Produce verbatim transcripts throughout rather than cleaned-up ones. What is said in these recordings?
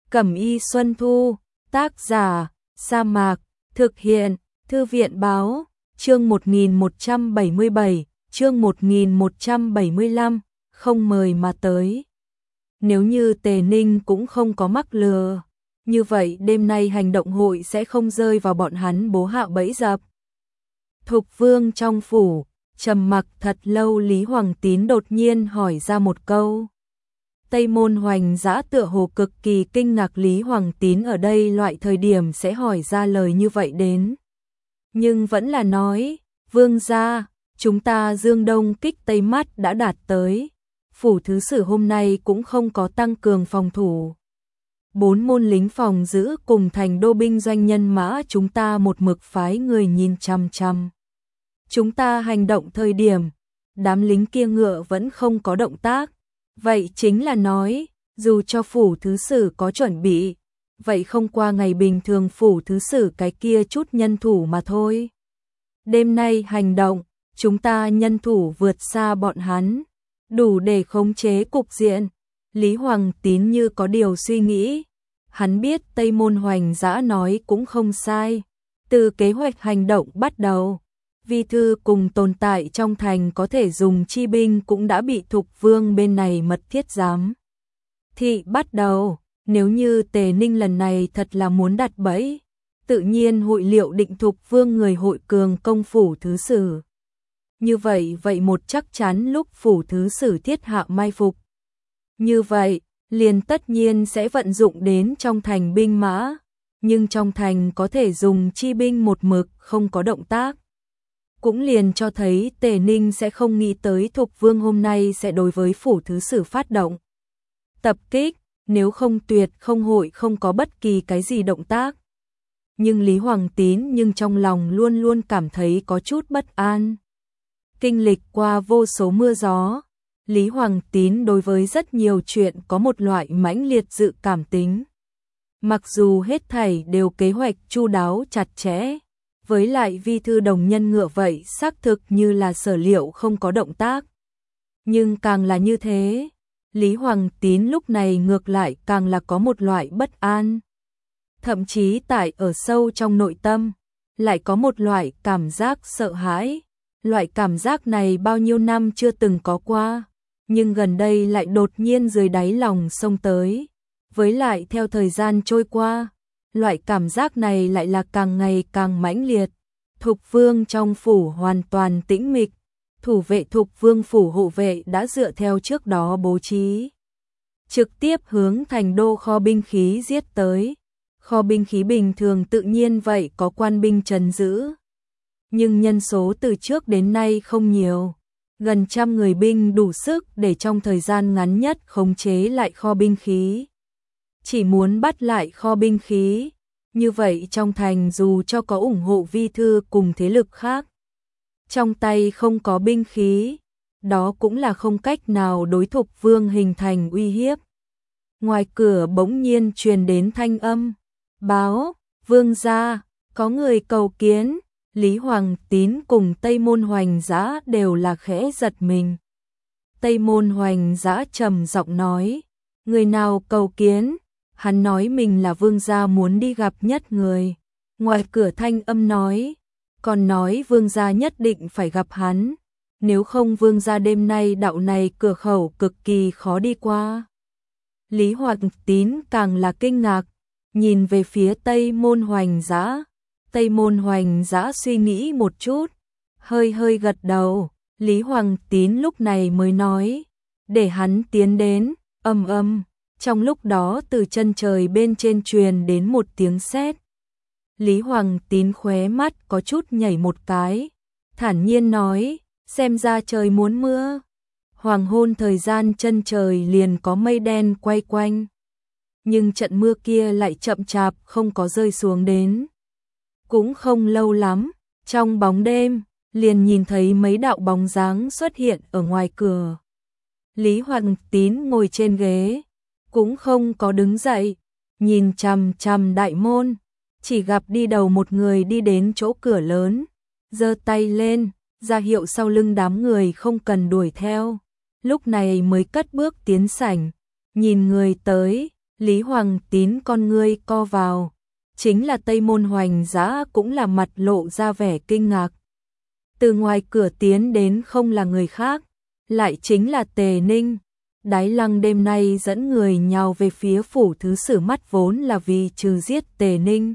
Cẩm y Xuân Thu, tác giả, Sa Mạc, thực hiện, Thư viện báo, chương một nghìn một trăm bảy mươi bảy, chương một nghìn một trăm bảy mươi lăm, không mời mà tới. Nếu như Tề Ninh cũng không có mắc lừa, như vậy đêm nay hành động hội sẽ không rơi vào bọn hắn bố hạ bẫy dập. Thục Vương trong phủ, trầm mặc thật lâu, Lý Hoàng Tín đột nhiên hỏi ra một câu. Tây Môn Hoành Dã tựa hồ cực kỳ kinh ngạc Lý Hoàng Tín ở đây loại thời điểm sẽ hỏi ra lời như vậy đến. Nhưng vẫn là nói, Vương gia, chúng ta Dương Đông kích Tây mắt đã đạt tới. Phủ thứ sử hôm nay cũng không có tăng cường phòng thủ. Bốn môn lính phòng giữ cùng thành đô binh doanh nhân mã chúng ta một mực phái người nhìn chằm chằm. Chúng ta hành động thời điểm, đám lính kia ngựa vẫn không có động tác. Vậy chính là nói, dù cho phủ thứ sử có chuẩn bị, vậy không qua ngày bình thường phủ thứ sử cái kia chút nhân thủ mà thôi. Đêm nay hành động, chúng ta nhân thủ vượt xa bọn hắn, đủ để khống chế cục diện. Lý Hoàng Tín như có điều suy nghĩ, hắn biết Tây Môn Hoành Dã nói cũng không sai. Từ kế hoạch hành động bắt đầu, vi thư cùng tồn tại trong thành có thể dùng chi binh cũng đã bị Thục Vương bên này mật thiết giám thị bắt đầu. Nếu như Tề Ninh lần này thật là muốn đặt bẫy, tự nhiên hội liệu định Thục Vương người hội cường công phủ thứ sử. Như vậy vậy một chắc chắn lúc phủ thứ sử thiết hạ mai phục. Như vậy, liền tất nhiên sẽ vận dụng đến trong thành binh mã, nhưng trong thành có thể dùng chi binh một mực không có động tác. Cũng liền cho thấy Tề Ninh sẽ không nghĩ tới Thục Vương hôm nay sẽ đối với phủ thứ sử phát động tập kích, nếu không tuyệt không hội không có bất kỳ cái gì động tác. Nhưng Lý Hoàng Tín nhưng trong lòng luôn luôn cảm thấy có chút bất an. Kinh lịch qua vô số mưa gió, Lý Hoàng Tín đối với rất nhiều chuyện có một loại mãnh liệt dự cảm tính. Mặc dù hết thảy đều kế hoạch chu đáo chặt chẽ, với lại vi thư đồng nhân ngựa vậy xác thực như là sở liệu không có động tác. Nhưng càng là như thế, Lý Hoàng Tín lúc này ngược lại càng là có một loại bất an. Thậm chí tại ở sâu trong nội tâm, lại có một loại cảm giác sợ hãi. Loại cảm giác này bao nhiêu năm chưa từng có qua, nhưng gần đây lại đột nhiên dưới đáy lòng xông tới. Với lại theo thời gian trôi qua, loại cảm giác này lại là càng ngày càng mãnh liệt. Thục Vương trong phủ hoàn toàn tĩnh mịch, thủ vệ Thục Vương phủ hộ vệ đã dựa theo trước đó bố trí, trực tiếp hướng thành đô kho binh khí giết tới. Kho binh khí bình thường tự nhiên vậy có quan binh trấn giữ, nhưng nhân số từ trước đến nay không nhiều, gần trăm người binh đủ sức để trong thời gian ngắn nhất khống chế lại kho binh khí. Chỉ muốn bắt lại kho binh khí, như vậy trong thành dù cho có ủng hộ vi thư cùng thế lực khác, trong tay không có binh khí, đó cũng là không cách nào đối Thục Vương hình thành uy hiếp. Ngoài cửa bỗng nhiên truyền đến thanh âm, báo, Vương gia, có người cầu kiến. Lý Hoàng Tín cùng Tây Môn Hoành Dã đều là khẽ giật mình. Tây Môn Hoành Dã trầm giọng nói, người nào cầu kiến? Hắn nói mình là vương gia muốn đi gặp nhất người. Ngoài cửa thanh âm nói, còn nói vương gia nhất định phải gặp hắn, nếu không vương gia đêm nay đạo này cửa khẩu cực kỳ khó đi qua. Lý Hoàng Tín càng là kinh ngạc, nhìn về phía Tây Môn Hoành Dã. Tây Môn Hoành Dã suy nghĩ một chút, hơi hơi gật đầu. Lý Hoàng Tín lúc này mới nói, để hắn tiến đến. Ầm ầm, trong lúc đó từ chân trời bên trên truyền đến một tiếng sét. Lý Hoàng Tín khóe mắt có chút nhảy một cái, thản nhiên nói, xem ra trời muốn mưa. Hoàng hôn thời gian chân trời liền có mây đen quay quanh, nhưng trận mưa kia lại chậm chạp không có rơi xuống đến. Cũng không lâu lắm, trong bóng đêm, liền nhìn thấy mấy đạo bóng dáng xuất hiện ở ngoài cửa. Lý Hoàng Tín ngồi trên ghế, cũng không có đứng dậy, nhìn chằm chằm đại môn, chỉ gặp đi đầu một người đi đến chỗ cửa lớn, giơ tay lên, ra hiệu sau lưng đám người không cần đuổi theo. Lúc này mới cất bước tiến sảnh, nhìn người tới, Lý Hoàng Tín con ngươi co vào, chính là Tây Môn Hoành Dã cũng là mặt lộ ra vẻ kinh ngạc. Từ ngoài cửa tiến đến không là người khác, lại chính là Tề Ninh. Đái Lăng đêm nay dẫn người nhào về phía phủ thứ sử mắt vốn là vì trừ giết Tề Ninh.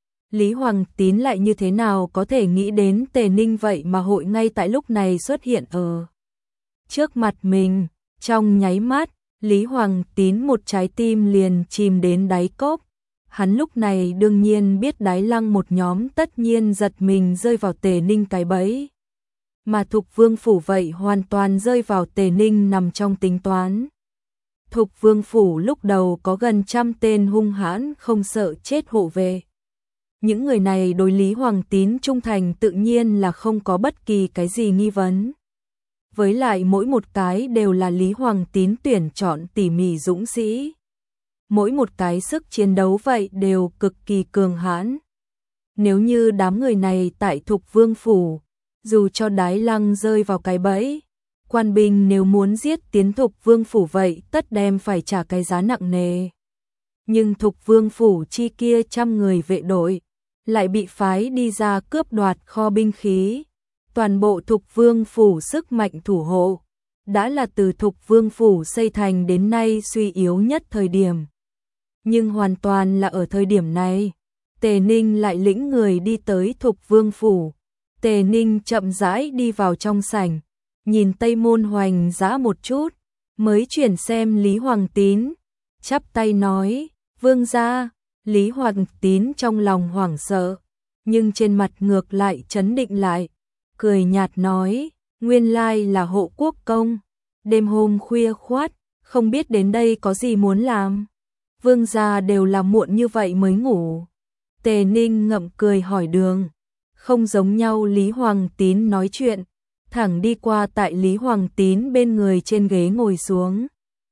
Lý Hoàng Tín lại như thế nào có thể nghĩ đến Tề Ninh vậy mà hội ngay tại lúc này xuất hiện ở trước mặt mình. Trong nháy mắt, Lý Hoàng Tín một trái tim liền chìm đến đáy cốc. Hắn lúc này đương nhiên biết Đái Lăng một nhóm tất nhiên giật mình rơi vào Tề Ninh cái bẫy. Mà Thục Vương Phủ vậy hoàn toàn rơi vào Tề Ninh nằm trong tính toán. Thục Vương Phủ lúc đầu có gần trăm tên hung hãn không sợ chết hộ vệ. Những người này đối Lý Hoàng Tín trung thành tự nhiên là không có bất kỳ cái gì nghi vấn. Với lại mỗi một cái đều là Lý Hoàng Tín tuyển chọn tỉ mỉ dũng sĩ. Mỗi một cái sức chiến đấu vậy đều cực kỳ cường hãn. Nếu như đám người này tại Thục Vương Phủ, dù cho Đái Lăng rơi vào cái bẫy, quan binh nếu muốn giết tiến Thục Vương Phủ vậy tất đem phải trả cái giá nặng nề. Nhưng Thục Vương Phủ chi kia trăm người vệ đội, lại bị phái đi ra cướp đoạt kho binh khí. Toàn bộ Thục Vương Phủ sức mạnh thủ hộ, đã là từ Thục Vương Phủ xây thành đến nay suy yếu nhất thời điểm. Nhưng hoàn toàn là ở thời điểm này, Tề Ninh lại lĩnh người đi tới Thục Vương Phủ. Tề Ninh chậm rãi đi vào trong sảnh, nhìn Tây Môn Hoành Dã một chút, mới chuyển xem Lý Hoàng Tín, chắp tay nói, vương gia. Lý Hoàng Tín trong lòng hoảng sợ, nhưng trên mặt ngược lại trấn định lại, cười nhạt nói, nguyên lai là Hộ Quốc công, đêm hôm khuya khoắt, không biết đến đây có gì muốn làm. Vương gia đều là muộn như vậy mới ngủ. Tề Ninh ngậm cười hỏi đường, không giống nhau. Lý Hoàng Tín nói chuyện, thẳng đi qua tại Lý Hoàng Tín bên người trên ghế ngồi xuống,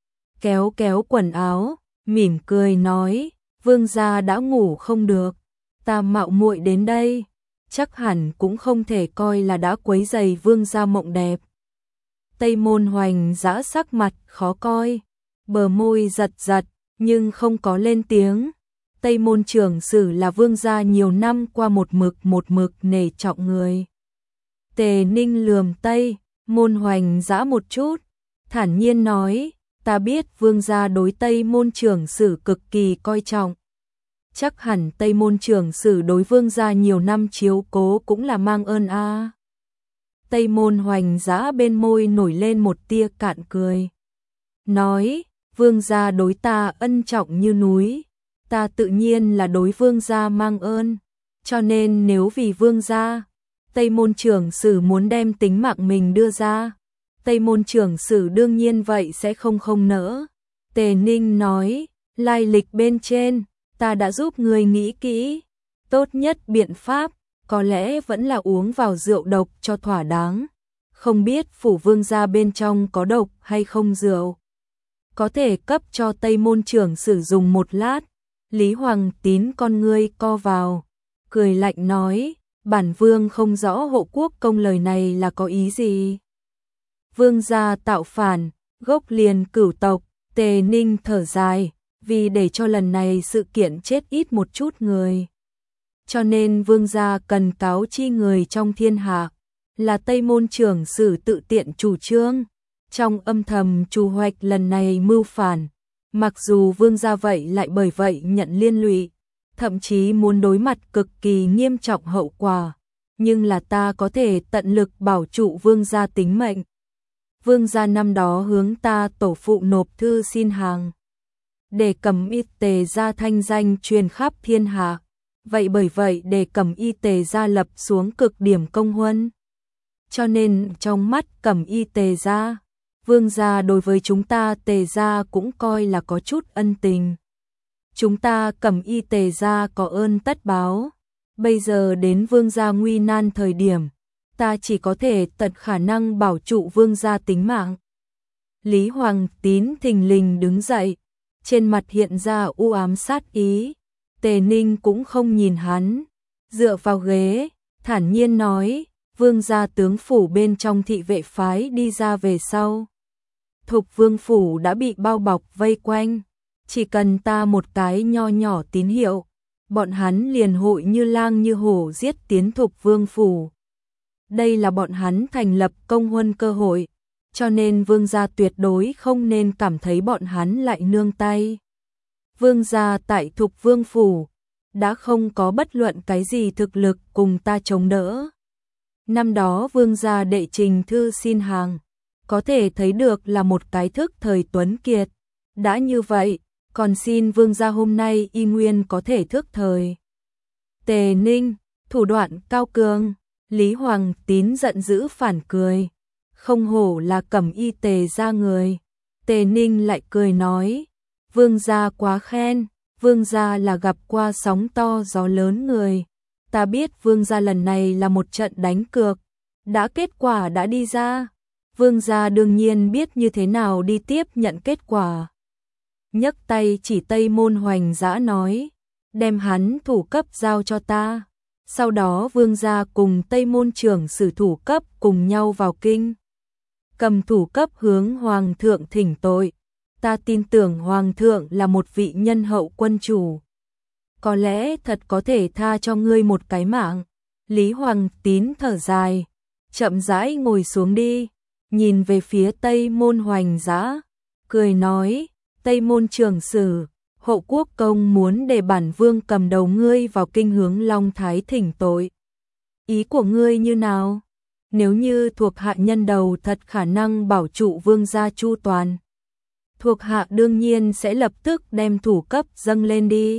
kéo kéo quần áo, mỉm cười nói, vương gia đã ngủ không được, ta mạo muội đến đây, chắc hẳn cũng không thể coi là đã quấy rầy vương gia mộng đẹp. Tây Môn Hoành Dã sắc mặt khó coi, bờ môi giật giật, nhưng không có lên tiếng. Tây Môn trưởng sử là vương gia nhiều năm qua một mực một mực nể trọng người. Tề Ninh lườm Tây Môn Hoành Dã một chút, thản nhiên nói, ta biết vương gia đối Tây Môn trưởng sử cực kỳ coi trọng. Chắc hẳn Tây Môn trưởng sử đối vương gia nhiều năm chiếu cố cũng là mang ơn a. À. Tây Môn Hoành Dã bên môi nổi lên một tia cạn cười, nói, vương gia đối ta ân trọng như núi, ta tự nhiên là đối vương gia mang ơn, cho nên nếu vì vương gia, Tây Môn trưởng sử muốn đem tính mạng mình đưa ra, Tây Môn trưởng sử đương nhiên vậy sẽ không không nỡ. Tề Ninh nói, lai lịch bên trên, ta đã giúp người nghĩ kỹ, tốt nhất biện pháp, có lẽ vẫn là uống vào rượu độc cho thỏa đáng. Không biết phủ vương gia bên trong có độc hay không rượu, có thể cấp cho Tây Môn trưởng sử dùng một lát. Lý Hoàng Tín con ngươi co vào, cười lạnh nói, bản vương không rõ Hộ Quốc công lời này là có ý gì. Vương gia tạo phản, gốc liền cửu tộc. Tề Ninh thở dài, vì để cho lần này sự kiện chết ít một chút người, cho nên vương gia cần cáo chi người trong thiên hạ, là Tây Môn trưởng sử tự tiện chủ trương, trong âm thầm trù hoạch lần này mưu phản. Mặc dù vương gia vậy lại bởi vậy nhận liên lụy, thậm chí muốn đối mặt cực kỳ nghiêm trọng hậu quả, nhưng là ta có thể tận lực bảo trụ vương gia tính mệnh. Vương gia năm đó hướng ta tổ phụ nộp thư xin hàng, để Cẩm Y Tề gia thanh danh truyền khắp thiên hạ, vậy bởi vậy để Cẩm Y Tề gia lập xuống cực điểm công huân. Cho nên trong mắt Cẩm Y Tề gia, vương gia đối với chúng ta Tề gia cũng coi là có chút ân tình. Chúng ta Cẩm Y Tề gia có ơn tất báo, bây giờ đến vương gia nguy nan thời điểm, ta chỉ có thể tận khả năng bảo trụ vương gia tính mạng. Lý Hoàng Tín thình lình đứng dậy, trên mặt hiện ra u ám sát ý. Tề Ninh cũng không nhìn hắn, dựa vào ghế, thản nhiên nói, vương gia tướng phủ bên trong thị vệ phái đi ra về sau. Thục Vương phủ đã bị bao bọc vây quanh, chỉ cần ta một cái nho nhỏ tín hiệu, bọn hắn liền hội như lang như hổ giết tiến Thục Vương phủ. Đây là bọn hắn thành lập công huân cơ hội, cho nên vương gia tuyệt đối không nên cảm thấy bọn hắn lại nương tay. Vương gia tại Thục Vương phủ đã không có bất luận cái gì thực lực cùng ta chống đỡ. Năm đó vương gia đệ trình thư xin hàng, có thể thấy được là một cái thức thời tuấn kiệt. Đã như vậy, còn xin vương gia hôm nay y nguyên có thể thức thời. Tề Ninh, thủ đoạn cao cường, Lý Hoàng Tín giận dữ phản cười. Không hổ là Cẩm Y Tề gia người. Tề Ninh lại cười nói, vương gia quá khen, vương gia là gặp qua sóng to gió lớn người. Ta biết vương gia lần này là một trận đánh cược, đã kết quả đã đi ra. Vương gia đương nhiên biết như thế nào đi tiếp nhận kết quả. Nhấc tay chỉ Tây Môn Hoành Dã nói, đem hắn thủ cấp giao cho ta. Sau đó vương gia cùng Tây Môn trưởng sử thủ cấp cùng nhau vào kinh. Cầm thủ cấp hướng Hoàng thượng thỉnh tội. Ta tin tưởng Hoàng thượng là một vị nhân hậu quân chủ. Có lẽ thật có thể tha cho ngươi một cái mạng. Lý Hoàng Tín thở dài, chậm rãi ngồi xuống đi, nhìn về phía Tây Môn Hoành Dã, cười nói, Tây Môn trưởng sử, Hộ Quốc công muốn để bản vương cầm đầu ngươi vào kinh hướng Long Thái thỉnh tội. Ý của ngươi như nào? Nếu như thuộc hạ nhân đầu thật khả năng bảo trụ vương gia chu toàn, thuộc hạ đương nhiên sẽ lập tức đem thủ cấp dâng lên đi.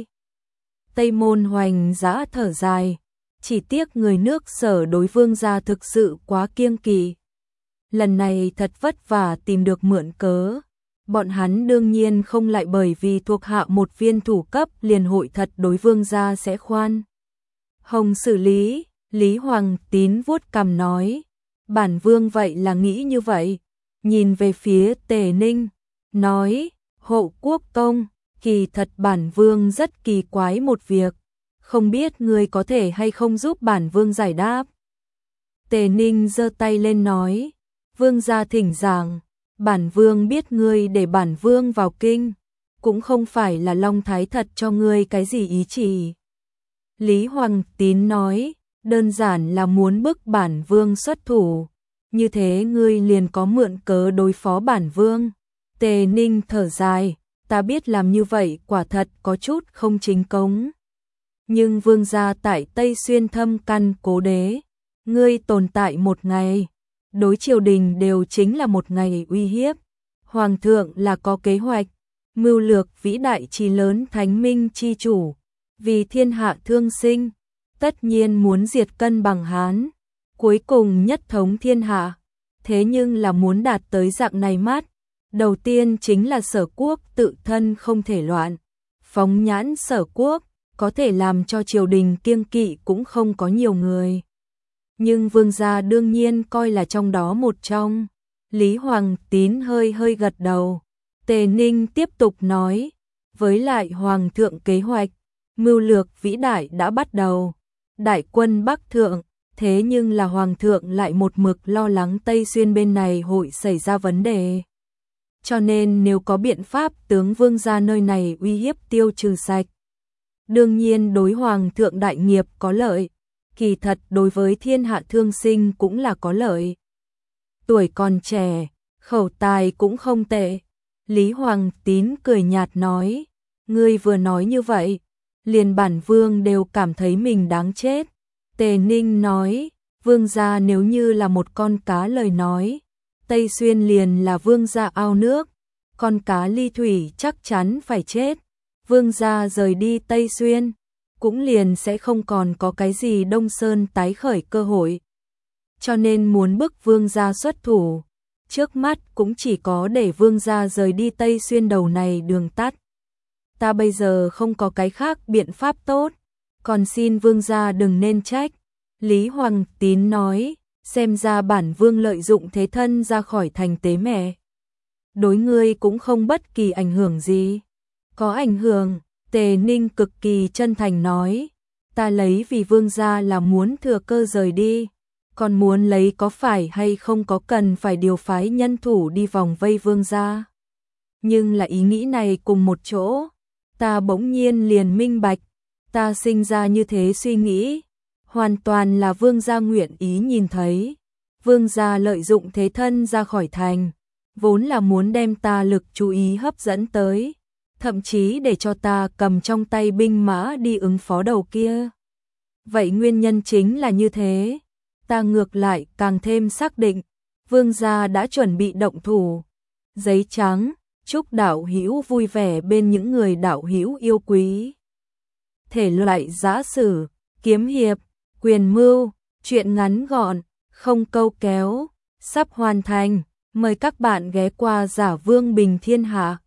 Tây Môn Hoành Dã thở dài, chỉ tiếc người nước Sở đối vương gia thực sự quá kiêng kỵ. Lần này thật vất vả tìm được mượn cớ, bọn hắn đương nhiên không lại bởi vì thuộc hạ một viên thủ cấp liền hội thật đối vương gia sẽ khoan hồng xử lý. Lý Hoàng Tín vuốt cằm nói, bản vương vậy là nghĩ như vậy. Nhìn về phía Tề Ninh, nói, Hộ Quốc công, kỳ thật bản vương rất kỳ quái một việc, không biết ngươi có thể hay không giúp bản vương giải đáp. Tề Ninh giơ tay lên nói, vương gia thỉnh giảng, bản vương biết ngươi để bản vương vào kinh, cũng không phải là Long Thái thật cho ngươi cái gì ý chỉ. Lý Hoàng Tín nói, đơn giản là muốn bức bản vương xuất thủ, như thế ngươi liền có mượn cớ đối phó bản vương. Tề Ninh thở dài, ta biết làm như vậy quả thật có chút không chính cống. Nhưng vương gia tại Tây Xuyên thâm căn cố đế, ngươi tồn tại một ngày, đối triều đình đều chính là một ngày uy hiếp. Hoàng thượng là có kế hoạch, mưu lược vĩ đại chí lớn thánh minh chi chủ, vì thiên hạ thương sinh, tất nhiên muốn diệt cân bằng Hán, cuối cùng nhất thống thiên hạ. Thế nhưng là muốn đạt tới dạng này mát, đầu tiên chính là Sở quốc tự thân không thể loạn. Phóng nhãn Sở quốc, có thể làm cho triều đình kiêng kỵ cũng không có nhiều người. Nhưng vương gia đương nhiên coi là trong đó một trong. Lý Hoàng Tín hơi hơi gật đầu. Tề Ninh tiếp tục nói, với lại Hoàng thượng kế hoạch, mưu lược vĩ đại đã bắt đầu. Đại quân Bắc Thượng, thế nhưng là Hoàng thượng lại một mực lo lắng Tây Xuyên bên này hội xảy ra vấn đề. Cho nên nếu có biện pháp tướng vương gia nơi này uy hiếp tiêu trừ sạch, đương nhiên đối Hoàng thượng đại nghiệp có lợi, kỳ thật đối với thiên hạ thương sinh cũng là có lợi. Tuổi còn trẻ, khẩu tài cũng không tệ. Lý Hoàng Tín cười nhạt nói, ngươi vừa nói như vậy, liền bản vương đều cảm thấy mình đáng chết. Tề Ninh nói, vương gia nếu như là một con cá lời nói, Tây Xuyên liền là vương gia ao nước, con cá ly thủy chắc chắn phải chết. Vương gia rời đi Tây Xuyên, cũng liền sẽ không còn có cái gì Đông Sơn tái khởi cơ hội. Cho nên muốn bức vương gia xuất thủ, trước mắt cũng chỉ có để vương gia rời đi Tây Xuyên đầu này đường tắt. Ta bây giờ không có cái khác biện pháp tốt, còn xin vương gia đừng nên trách. Lý Hoàng Tín nói, xem ra bản vương lợi dụng thế thân ra khỏi thành tế mẹ, đối ngươi cũng không bất kỳ ảnh hưởng gì. Có ảnh hưởng, Tề Ninh cực kỳ chân thành nói, ta lấy vì vương gia là muốn thừa cơ rời đi, còn muốn lấy có phải hay không có cần phải điều phái nhân thủ đi vòng vây vương gia. Nhưng là ý nghĩ này cùng một chỗ, ta bỗng nhiên liền minh bạch, ta sinh ra như thế suy nghĩ, hoàn toàn là vương gia nguyện ý nhìn thấy. Vương gia lợi dụng thế thân ra khỏi thành, vốn là muốn đem ta lực chú ý hấp dẫn tới, thậm chí để cho ta cầm trong tay binh mã đi ứng phó đầu kia. Vậy nguyên nhân chính là như thế, ta ngược lại càng thêm xác định, vương gia đã chuẩn bị động thủ. Giấy trắng, chúc đạo hữu vui vẻ bên những người đạo hữu yêu quý. Thể loại giã sử, kiếm hiệp, quyền mưu, truyện ngắn gọn, không câu kéo, sắp hoàn thành. Mời các bạn ghé qua Giả Vương Bình Thiên Hạ.